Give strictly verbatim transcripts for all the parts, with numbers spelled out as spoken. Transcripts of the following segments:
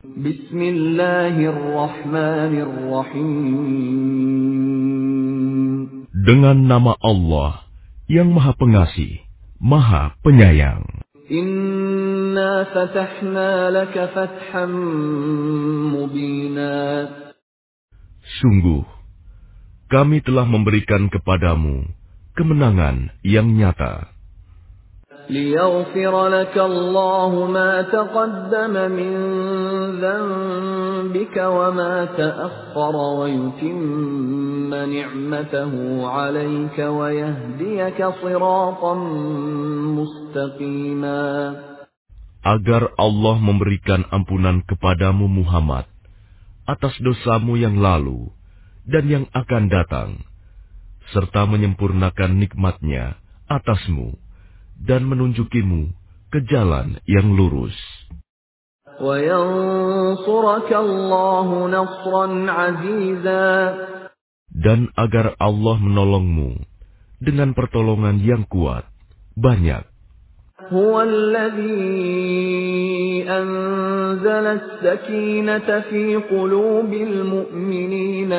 Bismillahirrahmanirrahim. Dengan nama Allah yang Maha Pengasih, Maha Penyayang. Inna fatahna laka fatham mubina. Sungguh, kami telah memberikan kepadamu kemenangan yang nyata. لِيَغْفِرَ لَكَ اللَّهُ مَا تَقَدَّمَ مِنْ ذَنْبِكَ وَمَا تَأَخَّرَ وَيُتِمَّ نِعْمَتَهُ عَلَيْكَ وَيَهْدِيَكَ صِرَاطًا مُسْتَقِيمًا. Agar Allah memberikan ampunan kepadamu Muhammad atas dosamu yang lalu dan yang akan datang, serta menyempurnakan nikmat-Nya atasmu dan menunjukimu ke jalan yang lurus. وَيَنْصُرَكَ اللَّهُ نَصْرًا عَزِيزًا. Dan agar Allah menolongmu dengan pertolongan yang kuat, banyak. هُوَ الَّذِي أَنزَلَ السَّكِينَةَ فِي قُلُوبِ الْمُؤْمِنِينَ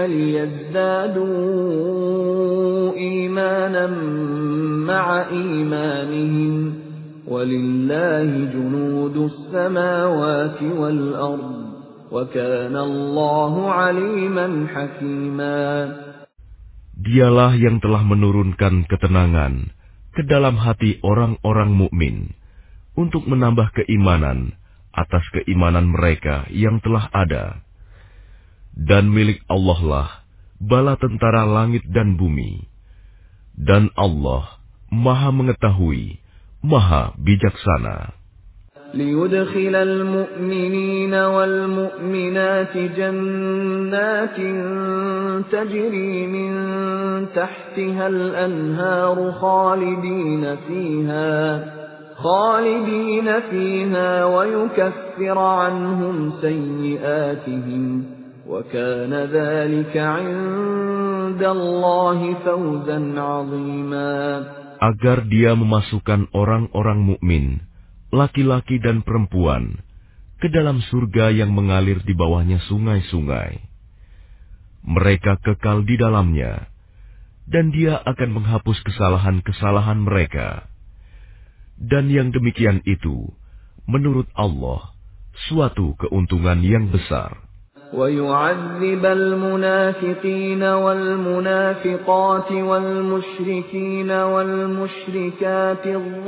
لِيَزْدَادُوا إِيمَانًا مَعَ إِيمَانِهِمْ ۗ وَلِلَّهِ جُنُودُ السَّمَاوَاتِ وَالْأَرْضِ ۚ وَكَانَ اللَّهُ عَلِيمًا حَكِيمًا. Dialah yang telah menurunkan ketenangan ke dalam hati orang-orang mukmin untuk menambah keimanan atas keimanan mereka yang telah ada. Dan milik Allah lah bala tentara langit dan bumi. Dan Allah Maha mengetahui, Maha bijaksana. لِيُدْخِلَ الْمُؤْمِنِينَ وَالْمُؤْمِنَاتِ جَنَّاتٍ تَجْرِي مِنْ تَحْتِهَا الْأَنْهَارُ خَالِدِينَ فِيهَا خَالِدِينَ فِيهَا وَيُكَفِّرَ عَنْهُمْ سَيِّئَاتِهِمْ ۚ وَكَانَ ذَلِكَ عِندَ اللَّهِ فَوْزًا عَظِيمًا. Agar Dia memasukkan orang-orang mukmin, laki-laki dan perempuan, ke dalam surga yang mengalir di bawahnya sungai-sungai. Mereka kekal di dalamnya, dan Dia akan menghapus kesalahan-kesalahan mereka. Dan yang demikian itu, menurut Allah, suatu keuntungan yang besar. وَيُعَذِّبَ الْمُنَافِقِينَ وَالْمُنَافِقَاتِ وَالْمُشْرِكِينَ وَالْمُشْرِكَاتِ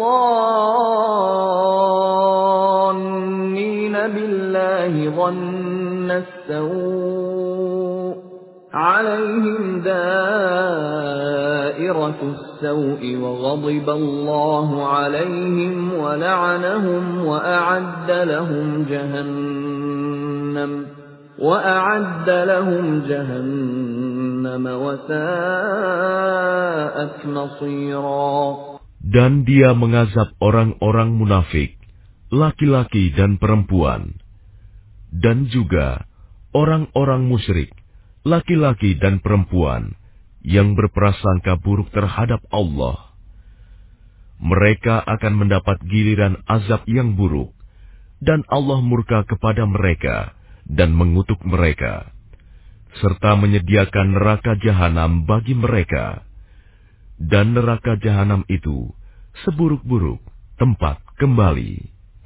الظَّانِّينَ بِاللَّهِ ظَنَّ السَّوْءِ عَلَيْهِمْ دَائِرَةُ السَّوْءِ وَغَضِبَ اللَّهُ عَلَيْهِمْ وَلَعَنَهُمْ وَأَعَدَّ لَهُمْ جَهَنَّمَ وَأَعَدَّ لَهُمْ جَهَنَّمَ وَسَاءَتْ مَصِيرًا. Dan Dia mengazab orang-orang munafik, laki-laki dan perempuan, dan juga orang-orang musyrik, laki-laki dan perempuan, yang berprasangka buruk terhadap Allah. Mereka akan mendapat giliran azab yang buruk, dan Allah murka kepada mereka dan mengutuk mereka, serta menyediakan neraka jahanam bagi mereka. Dan neraka jahanam itu seburuk-buruk tempat kembali.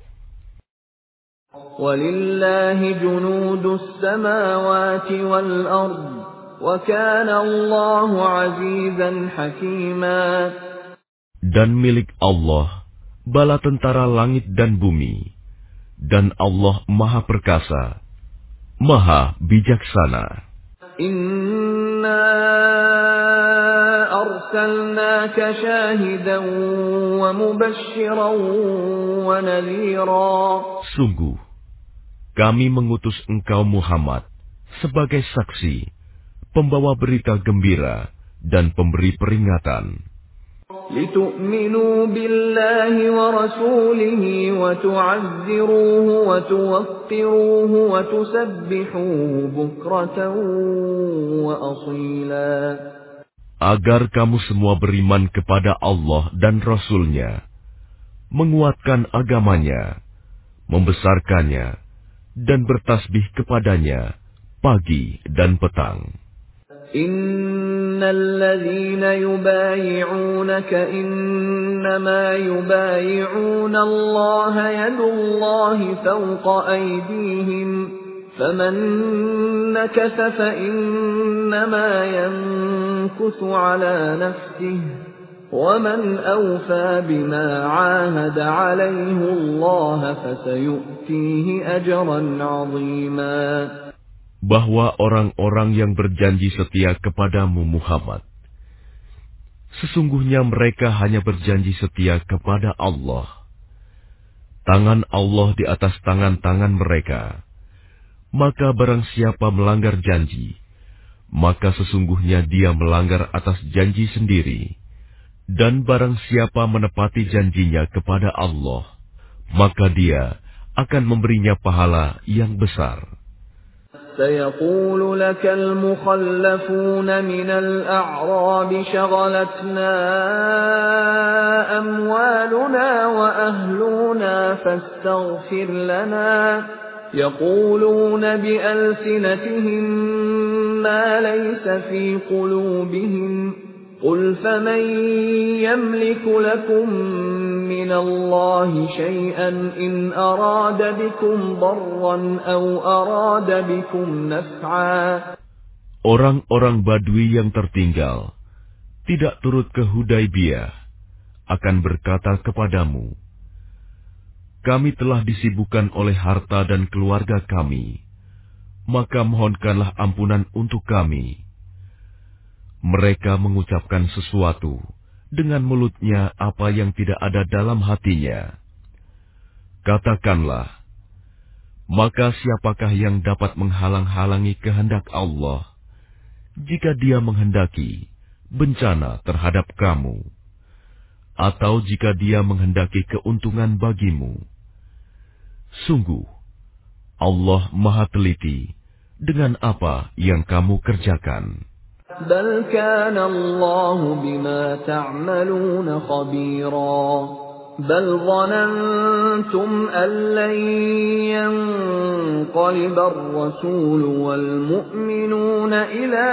وَلِلَّهِ جُنُودُ السَّمَاوَاتِ وَالْأَرْضِ وَكَانَ اللَّهُ عَزِيزًا حَكِيمًا. Dan milik Allah bala tentara langit dan bumi, dan Allah Maha Perkasa, Maha Bijaksana. Inna arsalnaka syahidan wa mubasysyiran wa nadhira. Sungguh, kami mengutus engkau Muhammad sebagai saksi, pembawa berita gembira dan pemberi peringatan. لِتُؤْمِنُوا بِاللَّهِ وَرَسُولِهِ وَتُعَزِّرُوهُ وَتُوَقِّرُوهُ وَتُسَبِّحُوهُ بُكْرَةً وَأَصِيلًا. Agar kamu semua beriman kepada Allah dan Rasul-Nya, menguatkan agamanya, membesarkannya, dan bertasbih kepadanya pagi dan petang. Innal ladzina yubayi'unaka innama yubayi'una Allah yadullahi fawqa aydihim faman nakatha fa innama yankuthu ala nafsihi وَمَنْ أَوْفَى بِمَا عَاهَدَ عَلَيْهِ اللَّهَ فَسَيُؤْتِيهِ أَجْرًا عَظِيمًا. Bahwa orang-orang yang berjanji setia kepadamu Muhammad, sesungguhnya mereka hanya berjanji setia kepada Allah. Tangan Allah di atas tangan-tangan mereka. Maka barang siapa melanggar janji, maka sesungguhnya dia melanggar atas janji sendiri. Dan barang siapa menepati janjinya kepada Allah, maka dia akan memberinya pahala yang besar. سيقول لك المخلفون من الأعراب شغلتنا أموالنا وأهلنا فاستغفر لنا يقولون بألسنتهم ما ليس في قلوبهم قل فمن يملك لكم من الله شيئا إن أراد بكم ضرا أو أراد بكم نفعا. Orang-orang Badui yang tertinggal, tidak turut ke Hudaibiyah, akan berkata kepadamu, kami telah disibukkan oleh harta dan keluarga kami, maka mohonkanlah ampunan untuk kami. Mereka mengucapkan sesuatu dengan mulutnya apa yang tidak ada dalam hatinya. Katakanlah, maka siapakah yang dapat menghalang-halangi kehendak Allah jika Dia menghendaki bencana terhadap kamu, atau jika Dia menghendaki keuntungan bagimu? Sungguh, Allah Maha Teliti dengan apa yang kamu kerjakan. بل كان الله بما تعملون خبيرا بل ظننتم أن لن ينقلب الرسول والمؤمنون إلى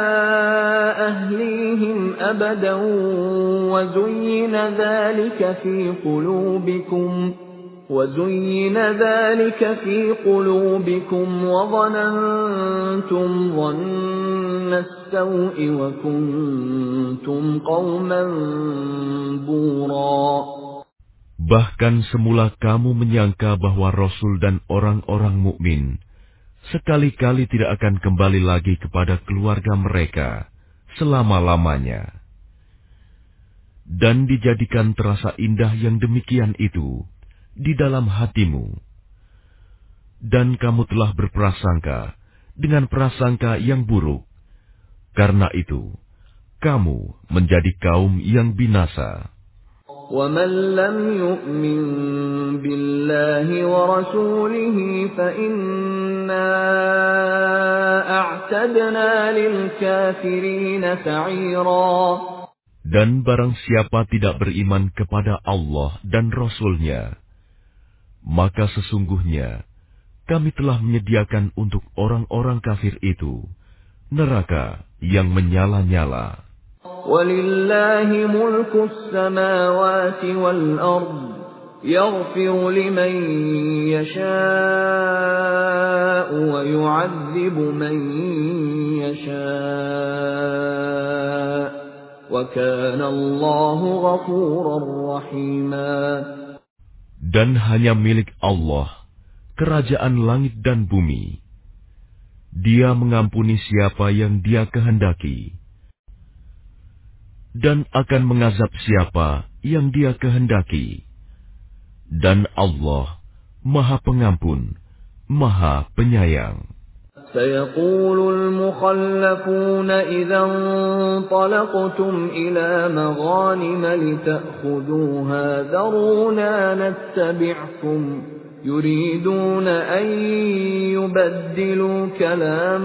أهليهم أبدا وزين ذلك في قلوبكم وَزُيِّنَ ذَلِكَ فِي قُلُوبِكُمْ وَظَنَنْتُمْ ظَنَّ السَّوْءِ وَكُنْتُمْ قَوْمًا بُورًا. Bahkan semula kamu menyangka bahwa Rasul dan orang-orang mukmin sekali-kali tidak akan kembali lagi kepada keluarga mereka selama-lamanya. Dan dijadikan terasa indah yang demikian itu di dalam hatimu, dan kamu telah berprasangka dengan prasangka yang buruk. Karena itu, kamu menjadi kaum yang binasa. وَمَنْ لَمْ يُؤْمِنْ بِاللَّهِ وَرَسُولِهِ فَإِنَّا أَعْتَدْنَا لِلْكَافِرِينَ سَعِيرًا. Dan barang siapa tidak beriman kepada Allah dan Rasul-Nya, maka sesungguhnya kami telah menyediakan untuk orang-orang kafir itu neraka yang menyala-nyala. وَلِلَّهِ مُلْكُ السَّمَاوَاتِ وَالْأَرْضِ يَغْفِرُ لِمَن يَشَاءُ وَيُعَذِّبُ مَن يَشَاءُ وَكَانَ اللَّهُ غَفُورًا رَّحِيمًا. Dan hanya milik Allah kerajaan langit dan bumi. Dia mengampuni siapa yang Dia kehendaki, dan akan mengazab siapa yang Dia kehendaki. Dan Allah Maha Pengampun, Maha Penyayang. سيقول المخلفون إذا انطلقتم إلى مغانم لتأخذوها ذرونا نتبعكم يريدون أن يبدلوا كلام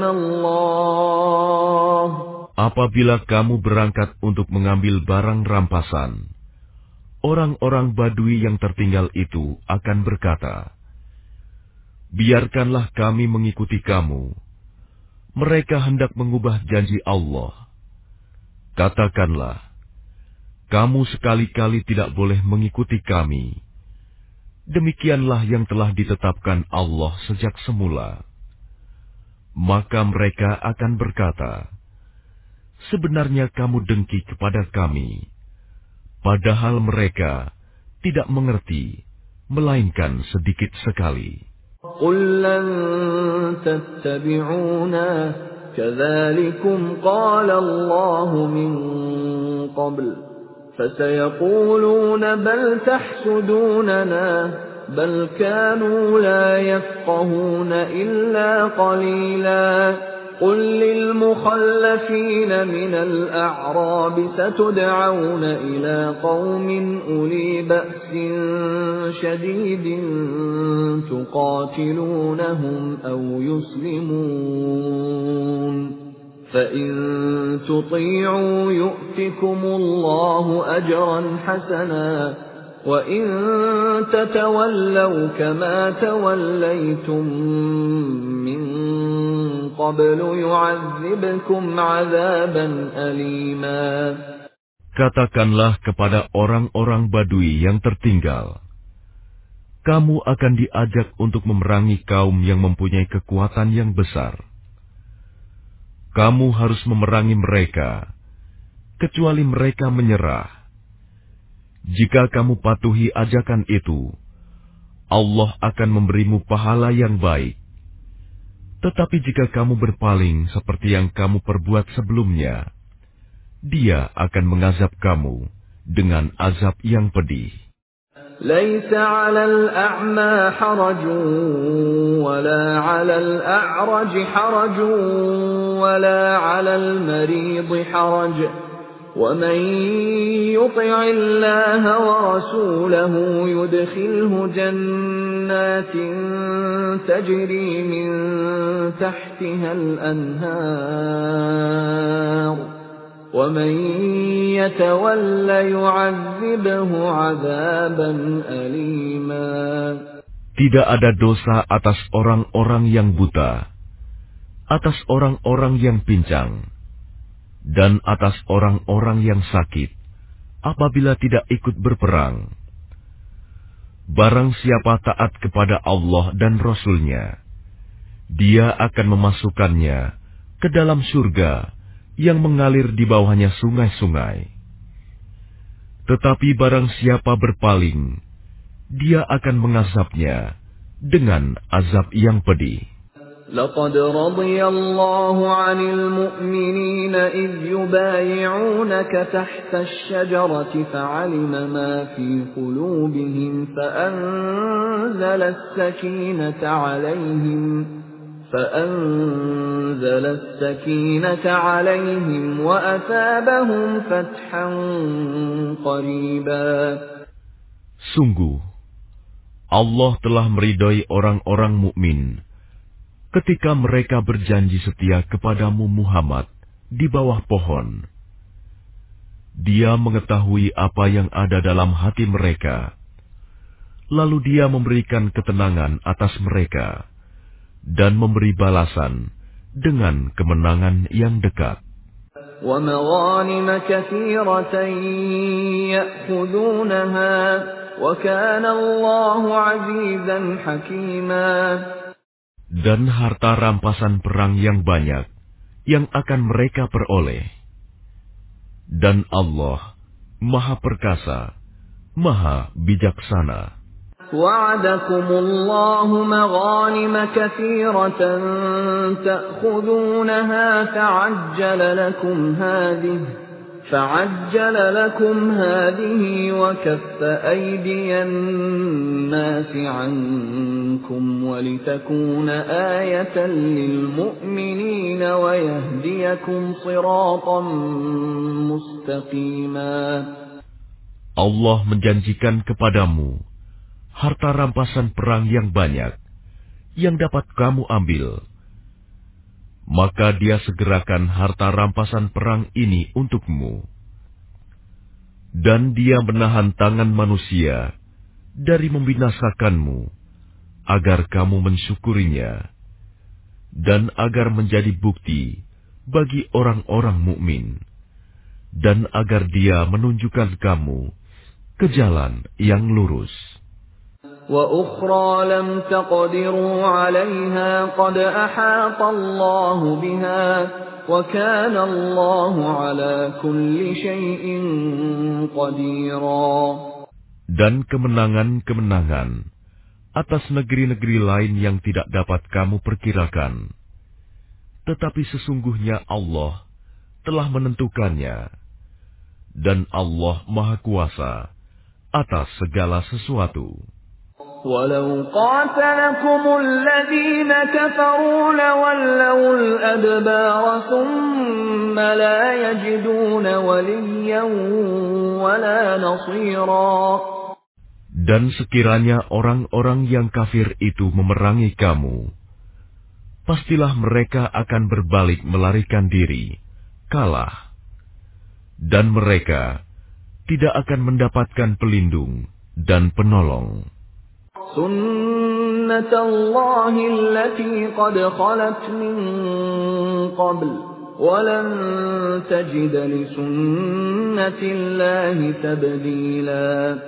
الله. Apabila kamu berangkat untuk mengambil barang rampasan, orang-orang Badui yang tertinggal itu akan berkata, biarkanlah kami mengikuti kamu. Mereka hendak mengubah janji Allah. Katakanlah, kamu sekali-kali tidak boleh mengikuti kami. Demikianlah yang telah ditetapkan Allah sejak semula. Maka mereka akan berkata, sebenarnya kamu dengki kepada kami, padahal mereka tidak mengerti, melainkan sedikit sekali. قُل لَّن تَتَّبِعُونَا كَذَٰلِكُمْ قَالَ اللَّهُ مِن قَبْلُ فَسَيَقُولُونَ بَلْ تَحْسُدُونَنَا بَلْ كَانُوا لَا يَفْقَهُونَ إِلَّا قَلِيلًا قُل لِّلْمُخَلَّفِينَ مِنَ الْأَعْرَابِ سَتُدْعَوْنَ إِلَىٰ قَوْمٍ أُولِي بَأْسٍ شَدِيدٍ تُقَاتِلُونَهُمْ أَوْ يُسْلِمُونَ فَإِن تُطِيعُوا يُؤْتِكُمُ اللَّهُ أَجْرًا حَسَنًا وَإِن تَتَوَلَّوْا كَمَا تَوَلَّيْتُم مِّن قَبْلُ يُعَذِّبْكُمْ عَذَابًا أَلِيمًا. Katakanlah kepada orang-orang Badui yang tertinggal, kamu akan diajak untuk memerangi kaum yang mempunyai kekuatan yang besar. Kamu harus memerangi mereka, kecuali mereka menyerah. Jika kamu patuhi ajakan itu, Allah akan memberimu pahala yang baik. Tetapi jika kamu berpaling seperti yang kamu perbuat sebelumnya, Dia akan mengazab kamu dengan azab yang pedih. لَيْسَ عَلَى الْأَعْمَىٰ حَرَجٌ وَلَا عَلَى الْأَعْرَجِ حَرَجٌ وَلَا عَلَى الْمَرِيضِ حَرَجٌ وَمَن يُطِعِ اللَّهَ وَرَسُولَهُ يُدْخِلْهُ جَنَّاتٍ تَجْرِي مِن تَحْتِهَا الْأَنْهَارُ وَمَن يَتَوَلَّ يُعَذِّبْهُ عَذَابًا أَلِيمًا. Tidak ada dosa atas orang-orang yang buta, atas orang-orang yang pincang, dan atas orang-orang yang sakit, apabila tidak ikut berperang. Barang siapa taat kepada Allah dan Rasul-Nya, Dia akan memasukkannya ke dalam surga yang mengalir di bawahnya sungai-sungai. Tetapi barang siapa berpaling, Dia akan mengazabnya dengan azab yang pedih. لَقَدْ رَضِيَ اللَّهُ عَنِ الْمُؤْمِنِينَ إِذْ يُبَايِعُونَكَ تَحْتَ الشَّجَرَةِ فَعَلِمَ مَا فِي قُلُوبِهِمْ فَأَنزَلَ السَّكِينَةَ عَلَيْهِمْ فَأَنزَلَ السَّكِينَةَ عَلَيْهِمْ وَأَثَابَهُمْ فَتْحًا قَرِيبًا. Sungguh, Allah telah meridhai orang-orang mukmin ketika mereka berjanji setia kepadamu Muhammad di bawah pohon. Dia mengetahui apa yang ada dalam hati mereka, lalu Dia memberikan ketenangan atas mereka dan memberi balasan dengan kemenangan yang dekat. وَمَغَانِمَ كَثِيرَةً يَأْخُذُونَهَا وَكَانَ اللَّهُ عَزِيزًا حَكِيمًا. Dan harta rampasan perang yang banyak yang akan mereka peroleh. Dan Allah Maha Perkasa, Maha Bijaksana. وَعَدَكُمُ اللَّهُ مَغَانِمَ كَثِيرَةً تَأْخُذُونَهَا فَعَجَّلَ لَكُمْ هَٰذِهِ فَعَجَّلَ لَكُمْ هَٰذِهِ وَكَفَّ أَيْدِيَ النَّاسِ عَنكُمْ وَلِتَكُونَ آيَةً لِّلْمُؤْمِنِينَ وَيَهْدِيَكُمْ صِرَاطًا مُّسْتَقِيمًا. Allah menjanjikan kepadamu harta rampasan perang yang banyak yang dapat kamu ambil. Maka Dia segerakan harta rampasan perang ini untukmu. Dan Dia menahan tangan manusia dari membinasakanmu agar kamu mensyukurinya, dan agar menjadi bukti bagi orang-orang mukmin, dan agar Dia menunjukkan kamu ke jalan yang lurus. وَأُخْرَى لَمْ تَقْدِرُوا عَلَيْهَا قَدْ أَحَاطَ اللَّهُ بِهَا وَكَانَ اللَّهُ عَلَى كُلِّ شَيْءٍ قَدِيرًا. Dan kemenangan-kemenangan atas negeri-negeri lain yang tidak dapat kamu perkirakan. Tetapi sesungguhnya Allah telah menentukannya, dan Allah Maha Kuasa atas segala sesuatu. وَلَوْ قَاتَلَكُمُ الَّذِينَ كَفَرُوا لَوَلَّوُا الْأَدْبَارَ ثُمَّ لَا يَجِدُونَ وَلِيًّا وَلَا نَصِيرًا. Dan sekiranya orang-orang yang kafir itu memerangi kamu, pastilah mereka akan berbalik melarikan diri, kalah. Dan mereka tidak akan mendapatkan pelindung dan penolong. سُنَّةَ اللَّهِ الَّتِي قَدْ خَلَتْ مِن قَبْلُ وَلَن تَجِدَ لِسُنَّةِ اللَّهِ تَبْدِيلًا.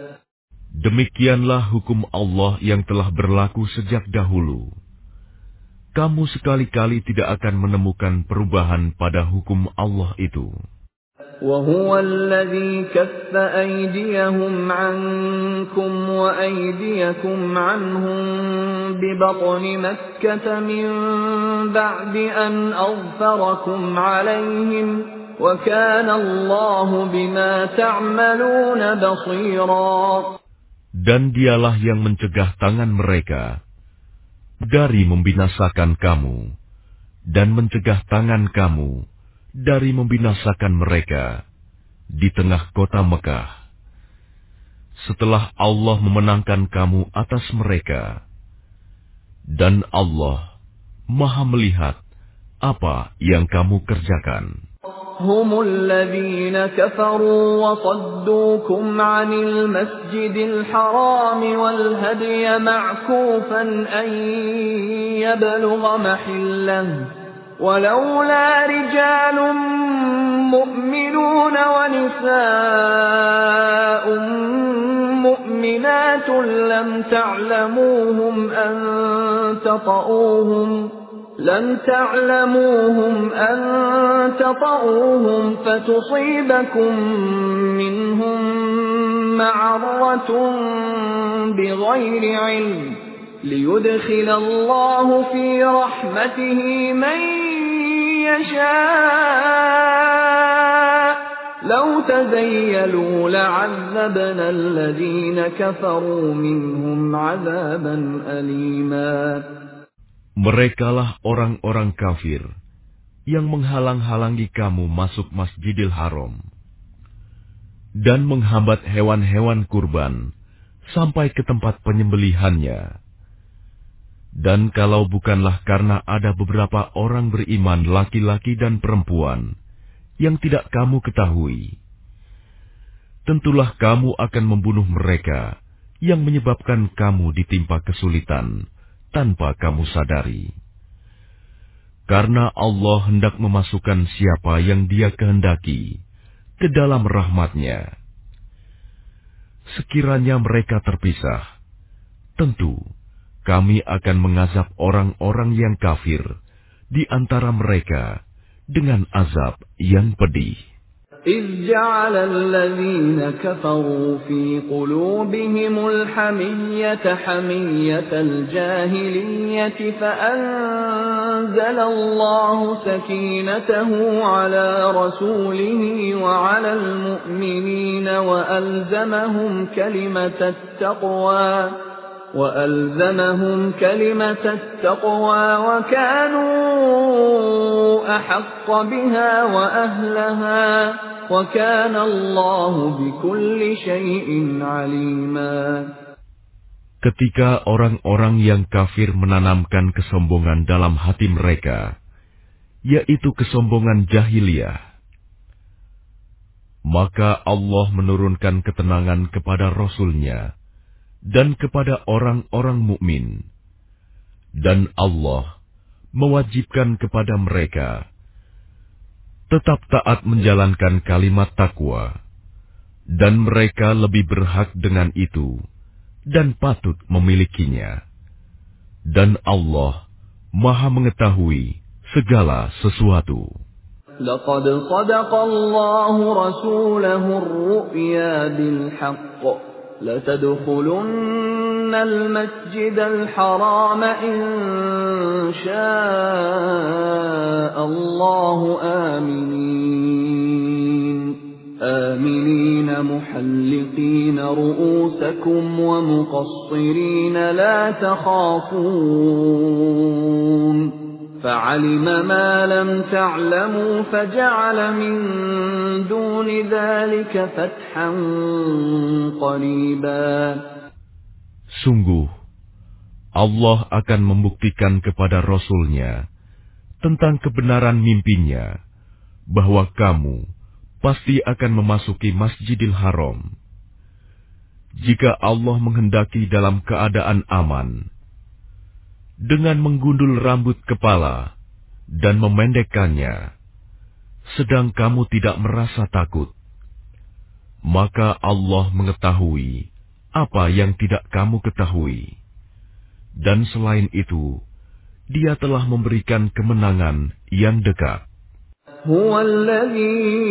Demikianlah hukum Allah yang telah berlaku sejak dahulu. Kamu sekali-kali tidak akan menemukan perubahan pada hukum Allah itu. وَهُوَ الَّذِي كَفَّ أَيْدِيَهُمْ عَنكُمْ وَأَيْدِيَكُمْ عَنْهُمْ بِبَطْنِ مَكَّةَ مِنْ بَعْدِ أَنْ أَظْفَرَكُمْ عَلَيْهِمْ وَكَانَ اللَّهُ بِمَا تَعْمَلُونَ بَصِيرًا. Dan Dialah yang mencegah tangan mereka dari membinasakan kamu, dan mencegah tangan kamu dari membinasakan mereka di tengah kota Mekah, setelah Allah memenangkan kamu atas mereka. Dan Allah Maha melihat apa yang kamu kerjakan. هم الذين كفروا وصدوكم عن المسجد الحرام والهدي معكوفا أن يبلغ محله ولولا رجال مؤمنون ونساء مؤمنات لم تعلموهم أن تطؤوهم لن تعلموهم أن تطؤوهم فتصيبكم منهم معرة بغير علم ليدخل الله في رحمته من يشاء لو تزيلوا لعذبنا الذين كفروا منهم عذابا أليما. Merekalah orang-orang kafir yang menghalang-halangi kamu masuk Masjidil Haram dan menghambat hewan-hewan kurban sampai ke tempat penyembelihannya. Dan kalau bukanlah karena ada beberapa orang beriman laki-laki dan perempuan yang tidak kamu ketahui, tentulah kamu akan membunuh mereka yang menyebabkan kamu ditimpa kesulitan tanpa kamu sadari. Karena Allah hendak memasukkan siapa yang Dia kehendaki ke dalam rahmat-Nya. Sekiranya mereka terpisah, tentu kami akan mengazab orang-orang yang kafir di antara mereka dengan azab yang pedih. إذ جعل الذين كفروا في قلوبهم الحمية حمية الجاهلية فأنزل الله سكينته على رسوله وعلى المؤمنين وألزمهم كلمة التقوى وألزمهم كلمة التقوى وكانوا أحق بها وأهلها وكان الله بكل شيء عليما. Ketika orang-orang yang kafir menanamkan kesombongan dalam hati mereka, yaitu kesombongan jahiliyah, maka Allah menurunkan ketenangan kepada Rasul-Nya dan kepada orang-orang mukmin Dan Allah mewajibkan kepada mereka tetap taat menjalankan kalimat takwa, dan mereka lebih berhak dengan itu dan patut memilikinya. Dan Allah Maha mengetahui segala sesuatu. لقد صدق الله رسوله الرؤيا بالحق لتدخلن المسجد الحرام إن شاء الله آمنين آمنين محلقين رؤوسكم ومقصرين لا تخافون فعلم ما لم تعلموا فجعل من دون ذلك فتحا قريبا. Sungguh, Allah akan membuktikan kepada Rasul-Nya tentang kebenaran mimpinya bahwa kamu pasti akan memasuki Masjidil Haram. Jika Allah menghendaki dalam keadaan aman, dengan menggundul rambut kepala dan memendekkannya, sedang kamu tidak merasa takut, maka Allah mengetahui apa yang tidak kamu ketahui. Dan selain itu, Dia telah memberikan kemenangan yang dekat. هو الذي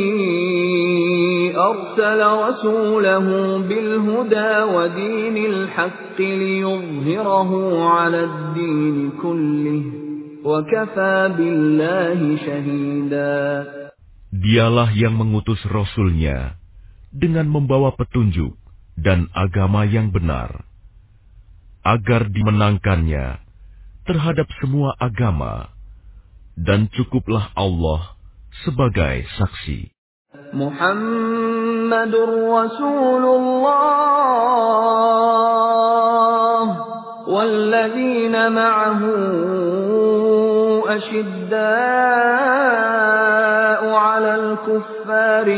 أرسل رسوله بالهدى ودين الحق ليظهره على الدين كله وكفى بالله شهيدا. Dialah yang mengutus Rasul-Nya dengan membawa petunjuk dan agama yang benar, agar dimenangkannya terhadap semua agama, dan cukuplah Allah sebagai saksi. Muhammadur Rasulullah walladzina ma'ahu ashidda'u 'alal kuffari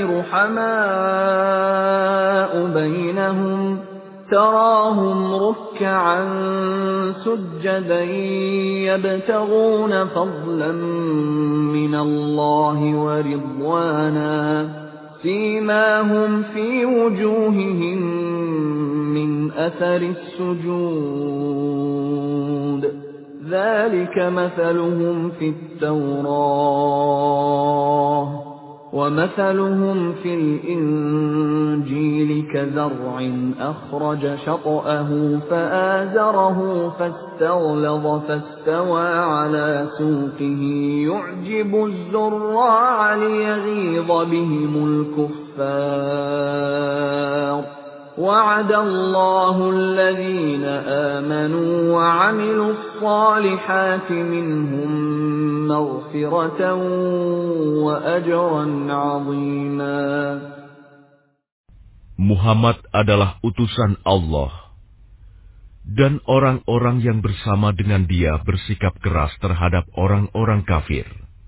ruhamaa'u bainahum تراهم ركعا سجدا يبتغون فضلا من الله ورضوانا سيماهم في وجوههم من أثر السجود ذلك مثلهم في التوراة ومثلهم في الإنجيل كزرع أخرج شطأه فآزره فاستغلظ فاستوى على سوقه يعجب الزراع ليغيظ بهم الكفار وعد الله الذين آمنوا وعملوا الصالحات منهم مغفرة وأجرا عظيما. Muhammad adalah utusan Allah, dan orang-orang yang bersama dengan dia bersikap keras terhadap orang-orang kafir,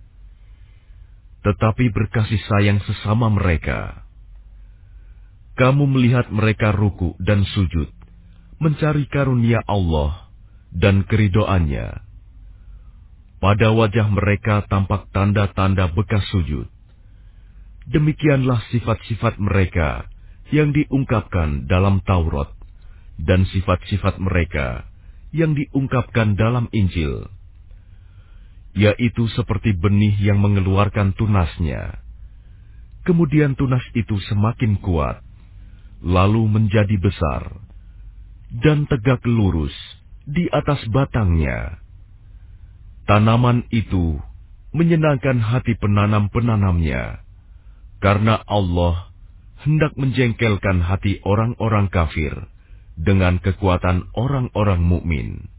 tetapi berkasih sayang sesama mereka. Kamu melihat mereka ruku dan sujud, mencari karunia Allah dan keridoannya. Pada wajah mereka tampak tanda-tanda bekas sujud. Demikianlah sifat-sifat mereka yang diungkapkan dalam Taurat, dan sifat-sifat mereka yang diungkapkan dalam Injil, yaitu seperti benih yang mengeluarkan tunasnya. Kemudian tunas itu semakin kuat, lalu menjadi besar, dan tegak lurus di atas batangnya. Tanaman itu menyenangkan hati penanam-penanamnya, karena Allah hendak menjengkelkan hati orang-orang kafir dengan kekuatan orang-orang mukmin.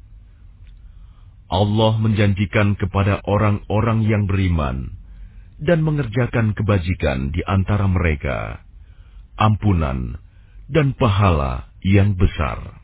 Allah menjanjikan kepada orang-orang yang beriman dan mengerjakan kebajikan di antara mereka ampunan dan pahala yang besar.